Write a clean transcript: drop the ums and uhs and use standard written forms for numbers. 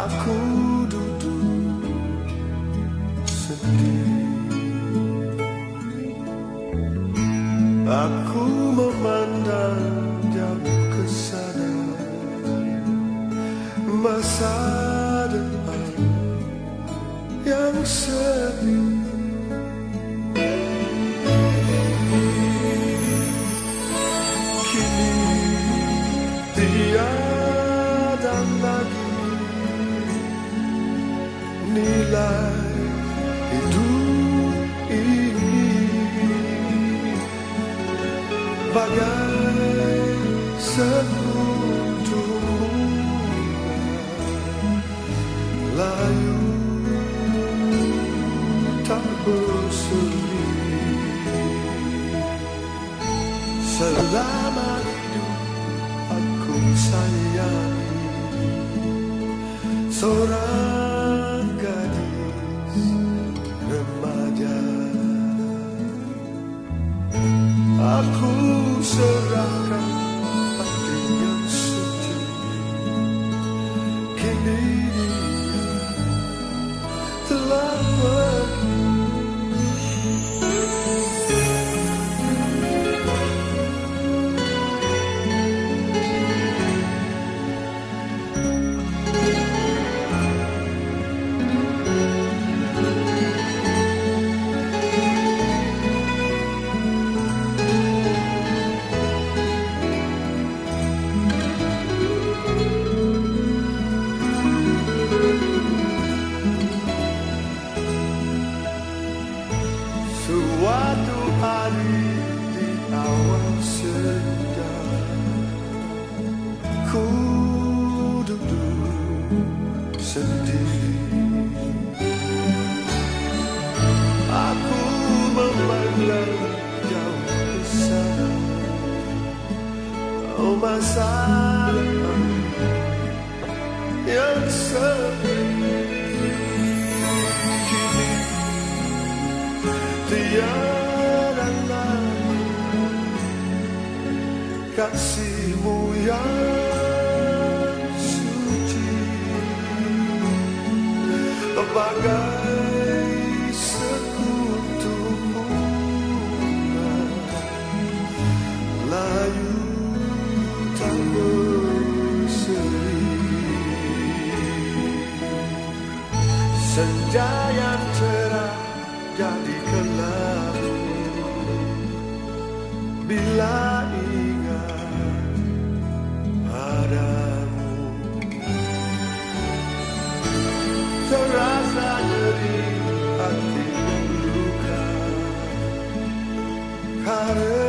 Aku duduk sendiri, aku memandang jauh ke sana, masa depan yang sepi. Kini tiada lagi nilai hidup ini, bagai sekuntum layu tak berseri. Selama hidup aku sayangi seorang gadis remaja. Aku serahkan hati yang suci, kini dia telah pergi. Suatu hari di awal senja, ku duduk sendiri, aku memandang jauh ke sana, oh masa depan yang sepi. Tiada lagi kasihmu yang suci, bagai sekutum bunga layu tak berseri. Senja yang cerah jadi kelabu bila ingat padamu. Terasa nyeri hati yang luka karena